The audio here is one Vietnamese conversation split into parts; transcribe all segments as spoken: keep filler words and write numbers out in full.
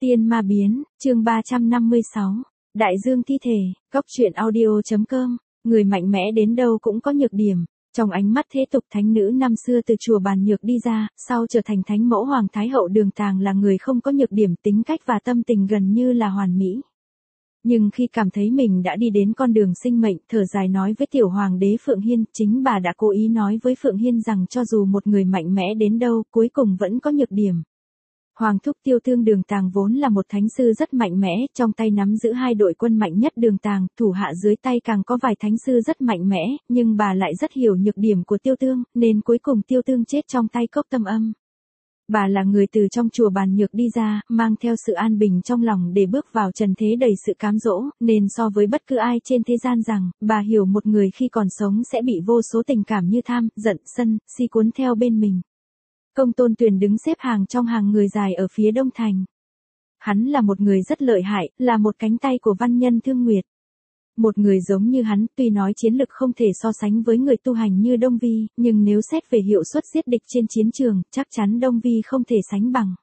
Tiên ma biến, chương ba trăm năm mươi sáu. Đại dương thi thể, góc truyện audio.com. Người mạnh mẽ đến đâu cũng có nhược điểm. Trong ánh mắt thế tục thánh nữ năm xưa từ chùa Bàn Nhược đi ra, sau trở thành thánh mẫu Hoàng Thái Hậu Đường Tàng là người không có nhược điểm, tính cách và tâm tình gần như là hoàn mỹ. Nhưng khi cảm thấy mình đã đi đến con đường sinh mệnh, thở dài nói với tiểu hoàng đế Phượng Hiên, chính bà đã cố ý nói với Phượng Hiên rằng cho dù một người mạnh mẽ đến đâu, cuối cùng vẫn có nhược điểm. Hoàng thúc Tiêu Thương Đường Tàng vốn là một thánh sư rất mạnh mẽ, trong tay nắm giữ hai đội quân mạnh nhất Đường Tàng, thủ hạ dưới tay càng có vài thánh sư rất mạnh mẽ, nhưng bà lại rất hiểu nhược điểm của Tiêu Thương, nên cuối cùng Tiêu Thương chết trong tay Cốc Tâm Âm. Bà là người từ trong chùa Bàn Nhược đi ra, mang theo sự an bình trong lòng để bước vào trần thế đầy sự cám dỗ, nên so với bất cứ ai trên thế gian rằng, bà hiểu một người khi còn sống sẽ bị vô số tình cảm như tham, giận, sân, si cuốn theo bên mình. Công Tôn Tuyền đứng xếp hàng trong hàng người dài ở phía Đông Thành. Hắn là một người rất lợi hại, là một cánh tay của văn nhân Thương Nguyệt. Một người giống như hắn, tuy nói chiến lực không thể so sánh với người tu hành như Đông Vi, nhưng nếu xét về hiệu suất giết địch trên chiến trường, chắc chắn Đông Vi không thể sánh bằng.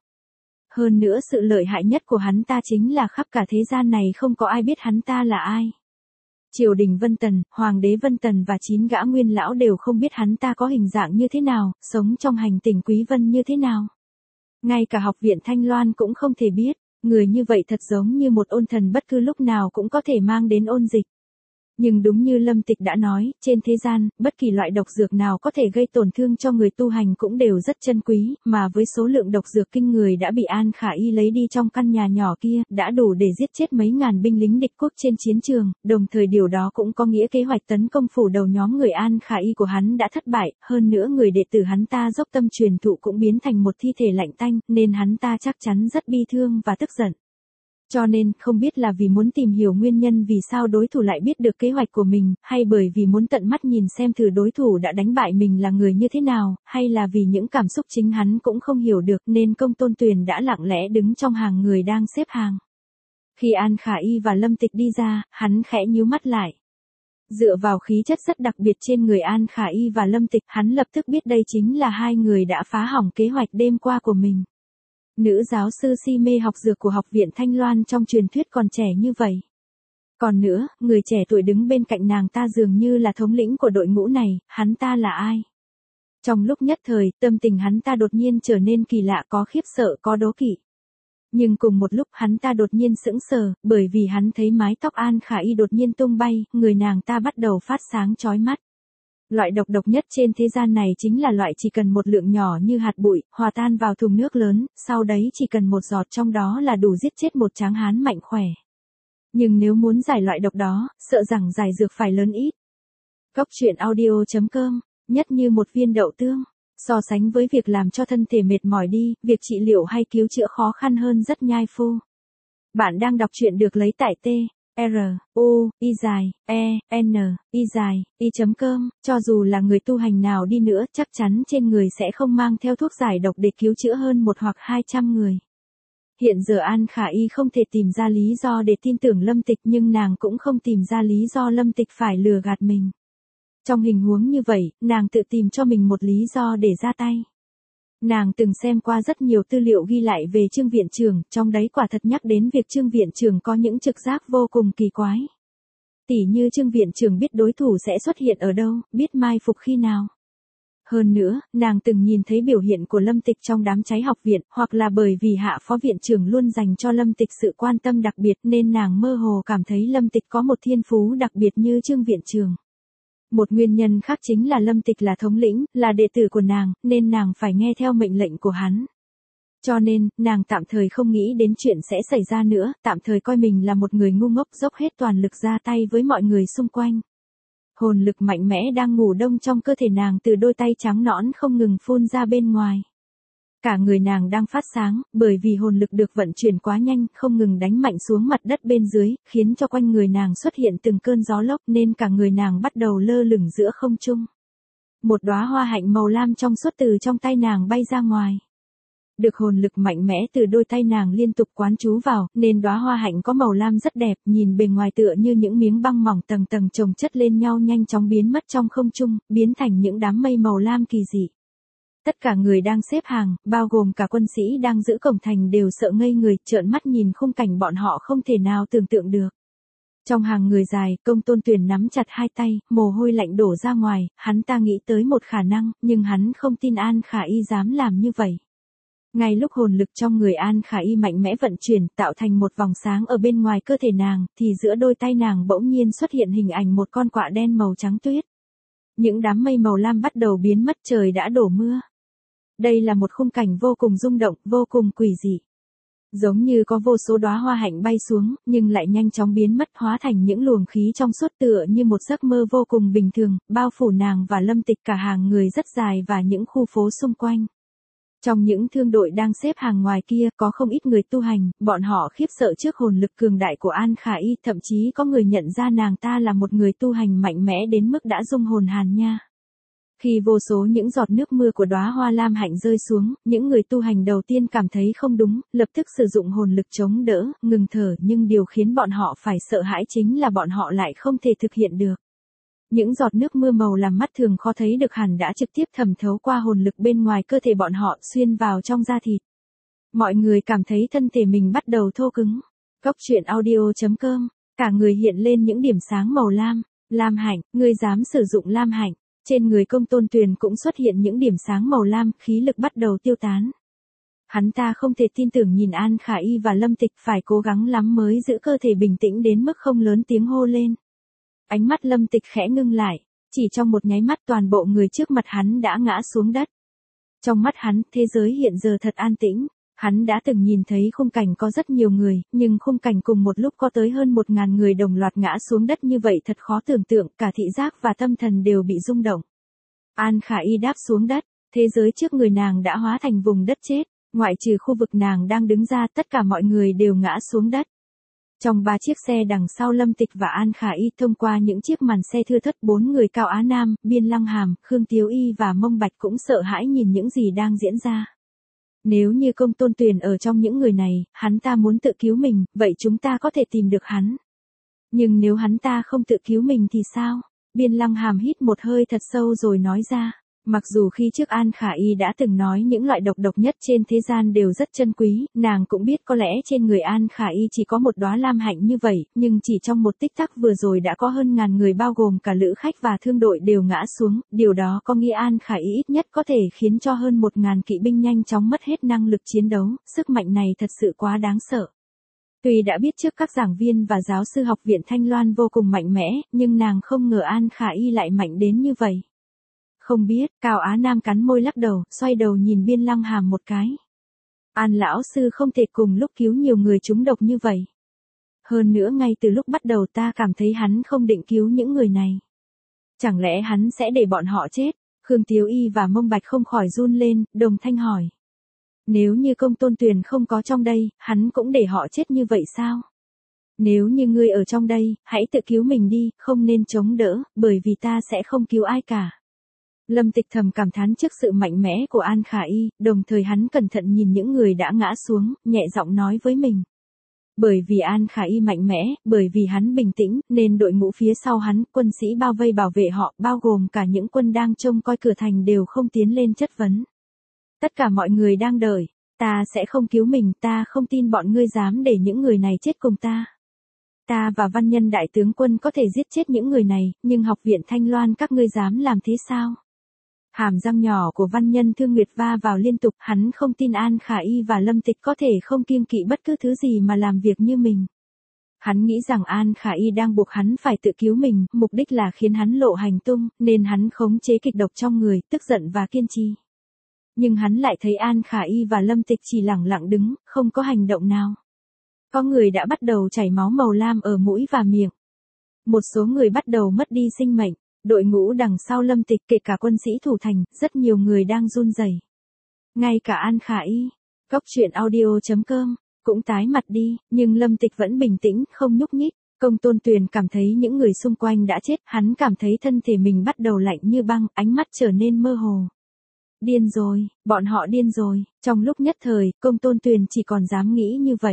Hơn nữa sự lợi hại nhất của hắn ta chính là khắp cả thế gian này không có ai biết hắn ta là ai. Triều đình Vân Tần, Hoàng đế Vân Tần và chín gã nguyên lão đều không biết hắn ta có hình dạng như thế nào, sống trong hành tinh Quý Vân như thế nào. Ngay cả học viện Thanh Loan cũng không thể biết, người như vậy thật giống như một ôn thần bất cứ lúc nào cũng có thể mang đến ôn dịch. Nhưng đúng như Lâm Tịch đã nói, trên thế gian, bất kỳ loại độc dược nào có thể gây tổn thương cho người tu hành cũng đều rất chân quý, mà với số lượng độc dược kinh người đã bị An Khả Y lấy đi trong căn nhà nhỏ kia, đã đủ để giết chết mấy ngàn binh lính địch quốc trên chiến trường, đồng thời điều đó cũng có nghĩa kế hoạch tấn công phủ đầu nhóm người An Khả Y của hắn đã thất bại, hơn nữa người đệ tử hắn ta dốc tâm truyền thụ cũng biến thành một thi thể lạnh tanh, nên hắn ta chắc chắn rất bi thương và tức giận. Cho nên, không biết là vì muốn tìm hiểu nguyên nhân vì sao đối thủ lại biết được kế hoạch của mình, hay bởi vì muốn tận mắt nhìn xem thử đối thủ đã đánh bại mình là người như thế nào, hay là vì những cảm xúc chính hắn cũng không hiểu được nên Công Tôn Tuyền đã lặng lẽ đứng trong hàng người đang xếp hàng. Khi An Khả Y và Lâm Tịch đi ra, hắn khẽ nhíu mắt lại. Dựa vào khí chất rất đặc biệt trên người An Khả Y và Lâm Tịch, hắn lập tức biết đây chính là hai người đã phá hỏng kế hoạch đêm qua của mình. Nữ giáo sư si mê học dược của học viện Thanh Loan trong truyền thuyết còn trẻ như vậy. Còn nữa, người trẻ tuổi đứng bên cạnh nàng ta dường như là thống lĩnh của đội ngũ này, hắn ta là ai? Trong lúc nhất thời, tâm tình hắn ta đột nhiên trở nên kỳ lạ, có khiếp sợ, có đố kỵ. Nhưng cùng một lúc hắn ta đột nhiên sững sờ, bởi vì hắn thấy mái tóc An Khả Y đột nhiên tung bay, người nàng ta bắt đầu phát sáng chói mắt. Loại độc độc nhất trên thế gian này chính là loại chỉ cần một lượng nhỏ như hạt bụi, hòa tan vào thùng nước lớn, sau đấy chỉ cần một giọt trong đó là đủ giết chết một tráng hán mạnh khỏe. Nhưng nếu muốn giải loại độc đó, sợ rằng giải dược phải lớn ít. Góc truyện audio.com, nhất như một viên đậu tương. So sánh với việc làm cho thân thể mệt mỏi đi, việc trị liệu hay cứu chữa khó khăn hơn rất nhai phu. Bạn đang đọc truyện được lấy tại T. R, U, I dài, E, N, I dài, I.com, cho dù là người tu hành nào đi nữa chắc chắn trên người sẽ không mang theo thuốc giải độc để cứu chữa hơn một hoặc hai trăm người. Hiện giờ An Khả Y không thể tìm ra lý do để tin tưởng Lâm Tịch nhưng nàng cũng không tìm ra lý do Lâm Tịch phải lừa gạt mình. Trong hình huống như vậy, nàng tự tìm cho mình một lý do để ra tay. Nàng từng xem qua rất nhiều tư liệu ghi lại về Trương viện trưởng, trong đấy quả thật nhắc đến việc Trương viện trưởng có những trực giác vô cùng kỳ quái. Tỉ như Trương viện trưởng biết đối thủ sẽ xuất hiện ở đâu, biết mai phục khi nào. Hơn nữa, nàng từng nhìn thấy biểu hiện của Lâm Tịch trong đám cháy học viện, hoặc là bởi vì hạ phó viện trưởng luôn dành cho Lâm Tịch sự quan tâm đặc biệt nên nàng mơ hồ cảm thấy Lâm Tịch có một thiên phú đặc biệt như Trương viện trưởng. Một nguyên nhân khác chính là Lâm Tịch là thống lĩnh, là đệ tử của nàng, nên nàng phải nghe theo mệnh lệnh của hắn. Cho nên, nàng tạm thời không nghĩ đến chuyện sẽ xảy ra nữa, tạm thời coi mình là một người ngu ngốc dốc hết toàn lực ra tay với mọi người xung quanh. Hồn lực mạnh mẽ đang ngủ đông trong cơ thể nàng từ đôi tay trắng nõn không ngừng phun ra bên ngoài. Cả người nàng đang phát sáng, bởi vì hồn lực được vận chuyển quá nhanh, không ngừng đánh mạnh xuống mặt đất bên dưới, khiến cho quanh người nàng xuất hiện từng cơn gió lốc nên cả người nàng bắt đầu lơ lửng giữa không trung. Một đóa hoa hạnh màu lam trong suốt từ trong tay nàng bay ra ngoài. Được hồn lực mạnh mẽ từ đôi tay nàng liên tục quán trú vào, nên đóa hoa hạnh có màu lam rất đẹp, nhìn bề ngoài tựa như những miếng băng mỏng tầng tầng chồng chất lên nhau nhanh chóng biến mất trong không trung, biến thành những đám mây màu lam kỳ dị. Tất cả người đang xếp hàng, bao gồm cả quân sĩ đang giữ cổng thành đều sợ ngây người, trợn mắt nhìn khung cảnh bọn họ không thể nào tưởng tượng được. Trong hàng người dài, Công Tôn Tuyền nắm chặt hai tay, mồ hôi lạnh đổ ra ngoài, hắn ta nghĩ tới một khả năng, nhưng hắn không tin An Khả Y dám làm như vậy. Ngay lúc hồn lực trong người An Khả Y mạnh mẽ vận chuyển, tạo thành một vòng sáng ở bên ngoài cơ thể nàng, thì giữa đôi tay nàng bỗng nhiên xuất hiện hình ảnh một con quạ đen màu trắng tuyết. Những đám mây màu lam bắt đầu biến mất, trời đã đổ mưa. Đây là một khung cảnh vô cùng rung động, vô cùng quỷ dị. Giống như có vô số đóa hoa hạnh bay xuống, nhưng lại nhanh chóng biến mất, hóa thành những luồng khí trong suốt tựa như một giấc mơ vô cùng bình thường, bao phủ nàng và Lâm Tịch cả hàng người rất dài và những khu phố xung quanh. Trong những thương đội đang xếp hàng ngoài kia có không ít người tu hành, bọn họ khiếp sợ trước hồn lực cường đại của An Khả Y, thậm chí có người nhận ra nàng ta là một người tu hành mạnh mẽ đến mức đã dung hồn hàn nha. Khi vô số những giọt nước mưa của đóa hoa lam hạnh rơi xuống, những người tu hành đầu tiên cảm thấy không đúng, lập tức sử dụng hồn lực chống đỡ, ngừng thở, nhưng điều khiến bọn họ phải sợ hãi chính là bọn họ lại không thể thực hiện được. Những giọt nước mưa màu làm mắt thường khó thấy được hẳn đã trực tiếp thẩm thấu qua hồn lực bên ngoài cơ thể bọn họ, xuyên vào trong da thịt. Mọi người cảm thấy thân thể mình bắt đầu thô cứng. Góc truyện audio chấm com, cả người hiện lên những điểm sáng màu lam. Lam hạnh, ngươi dám sử dụng lam hạnh. Trên người Công Tôn Tuyền cũng xuất hiện những điểm sáng màu lam, khí lực bắt đầu tiêu tán. Hắn ta không thể tin tưởng nhìn An Khả Y và Lâm Tịch, phải cố gắng lắm mới giữ cơ thể bình tĩnh đến mức không lớn tiếng hô lên. Ánh mắt Lâm Tịch khẽ ngưng lại, chỉ trong một nháy mắt toàn bộ người trước mặt hắn đã ngã xuống đất. Trong mắt hắn, thế giới hiện giờ thật an tĩnh. Hắn đã từng nhìn thấy khung cảnh có rất nhiều người, nhưng khung cảnh cùng một lúc có tới hơn một ngàn người đồng loạt ngã xuống đất như vậy thật khó tưởng tượng, cả thị giác và tâm thần đều bị rung động. An Khả Y đáp xuống đất, thế giới trước người nàng đã hóa thành vùng đất chết, ngoại trừ khu vực nàng đang đứng ra, tất cả mọi người đều ngã xuống đất. Trong ba chiếc xe đằng sau Lâm Tịch và An Khả Y, thông qua những chiếc màn xe thưa thớt, bốn người Cao Á Nam, Biên Lăng Hàm, Khương Tiếu Y và Mông Bạch cũng sợ hãi nhìn những gì đang diễn ra. Nếu như Công Tôn Tuyền ở trong những người này, hắn ta muốn tự cứu mình, vậy chúng ta có thể tìm được hắn. Nhưng nếu hắn ta không tự cứu mình thì sao? Biên Lăng Hàm hít một hơi thật sâu rồi nói ra. Mặc dù khi trước An Khả Y đã từng nói những loại độc độc nhất trên thế gian đều rất chân quý, nàng cũng biết có lẽ trên người An Khả Y chỉ có một đóa lam hạnh như vậy, nhưng chỉ trong một tích tắc vừa rồi đã có hơn ngàn người bao gồm cả lữ khách và thương đội đều ngã xuống, điều đó có nghĩa An Khả Y ít nhất có thể khiến cho hơn một ngàn kỵ binh nhanh chóng mất hết năng lực chiến đấu, sức mạnh này thật sự quá đáng sợ. Tuy đã biết trước các giảng viên và giáo sư học viện Thanh Loan vô cùng mạnh mẽ, nhưng nàng không ngờ An Khả Y lại mạnh đến như vậy. Không biết, Cao Á Nam cắn môi lắc đầu, xoay đầu nhìn Biên Lăng Hàm một cái. An lão sư không thể cùng lúc cứu nhiều người trúng độc như vậy. Hơn nữa ngay từ lúc bắt đầu ta cảm thấy hắn không định cứu những người này. Chẳng lẽ hắn sẽ để bọn họ chết? Khương Tiếu Y và Mông Bạch không khỏi run lên, đồng thanh hỏi. Nếu như Công Tôn Tuyền không có trong đây, hắn cũng để họ chết như vậy sao? Nếu như ngươi ở trong đây, hãy tự cứu mình đi, không nên chống đỡ, bởi vì ta sẽ không cứu ai cả. Lâm Tịch thầm cảm thán trước sự mạnh mẽ của An Khả Y, đồng thời hắn cẩn thận nhìn những người đã ngã xuống, nhẹ giọng nói với mình. Bởi vì An Khả Y mạnh mẽ, bởi vì hắn bình tĩnh, nên đội ngũ phía sau hắn, quân sĩ bao vây bảo vệ họ, bao gồm cả những quân đang trông coi cửa thành đều không tiến lên chất vấn. Tất cả mọi người đang đợi, ta sẽ không cứu mình, ta không tin bọn ngươi dám để những người này chết cùng ta. Ta và văn nhân đại tướng quân có thể giết chết những người này, nhưng học viện Thanh Loan các ngươi dám làm thế sao? Hàm răng nhỏ của văn nhân Thương Nguyệt va vào liên tục, hắn không tin An Khả Y và Lâm Tịch có thể không kiêng kỵ bất cứ thứ gì mà làm việc như mình. Hắn nghĩ rằng An Khả Y đang buộc hắn phải tự cứu mình, mục đích là khiến hắn lộ hành tung, nên hắn khống chế kịch độc trong người, tức giận và kiên trì. Nhưng hắn lại thấy An Khả Y và Lâm Tịch chỉ lẳng lặng đứng, không có hành động nào. Có người đã bắt đầu chảy máu màu lam ở mũi và miệng. Một số người bắt đầu mất đi sinh mệnh. Đội ngũ đằng sau Lâm Tịch, kể cả quân sĩ thủ thành, rất nhiều người đang run rẩy. Ngay cả An Khả Y, góc truyện audio chấm com, cũng tái mặt đi, nhưng Lâm Tịch vẫn bình tĩnh, không nhúc nhích. Công Tôn Tuyền cảm thấy những người xung quanh đã chết, hắn cảm thấy thân thể mình bắt đầu lạnh như băng, ánh mắt trở nên mơ hồ. Điên rồi, bọn họ điên rồi, trong lúc nhất thời, Công Tôn Tuyền chỉ còn dám nghĩ như vậy.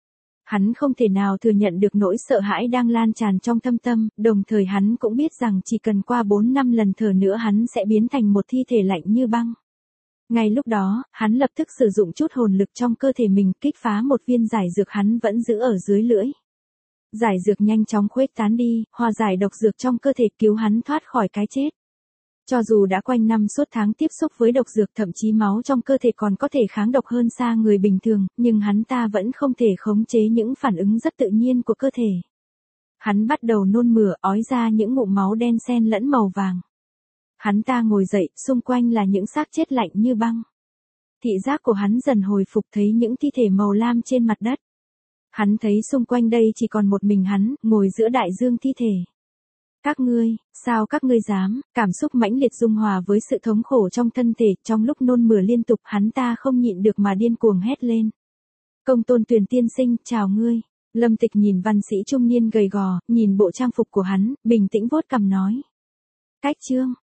Hắn không thể nào thừa nhận được nỗi sợ hãi đang lan tràn trong thâm tâm, đồng thời hắn cũng biết rằng chỉ cần qua bốn năm lần thở nữa hắn sẽ biến thành một thi thể lạnh như băng. Ngay lúc đó, hắn lập tức sử dụng chút hồn lực trong cơ thể mình kích phá một viên giải dược hắn vẫn giữ ở dưới lưỡi. Giải dược nhanh chóng khuếch tán đi, hòa giải độc dược trong cơ thể cứu hắn thoát khỏi cái chết. Cho dù đã quanh năm suốt tháng tiếp xúc với độc dược thậm chí máu trong cơ thể còn có thể kháng độc hơn xa người bình thường, nhưng hắn ta vẫn không thể khống chế những phản ứng rất tự nhiên của cơ thể. Hắn bắt đầu nôn mửa, ói ra những ngụm máu đen xen lẫn màu vàng. Hắn ta ngồi dậy, xung quanh là những xác chết lạnh như băng. Thị giác của hắn dần hồi phục thấy những thi thể màu lam trên mặt đất. Hắn thấy xung quanh đây chỉ còn một mình hắn, ngồi giữa đại dương thi thể. Các ngươi, sao các ngươi dám, cảm xúc mãnh liệt dung hòa với sự thống khổ trong thân thể, trong lúc nôn mửa liên tục hắn ta không nhịn được mà điên cuồng hét lên. Công Tôn Tuyền tiên sinh, chào ngươi. Lâm Tịch nhìn văn sĩ trung niên gầy gò, nhìn bộ trang phục của hắn, bình tĩnh vuốt cằm nói. Cách chương,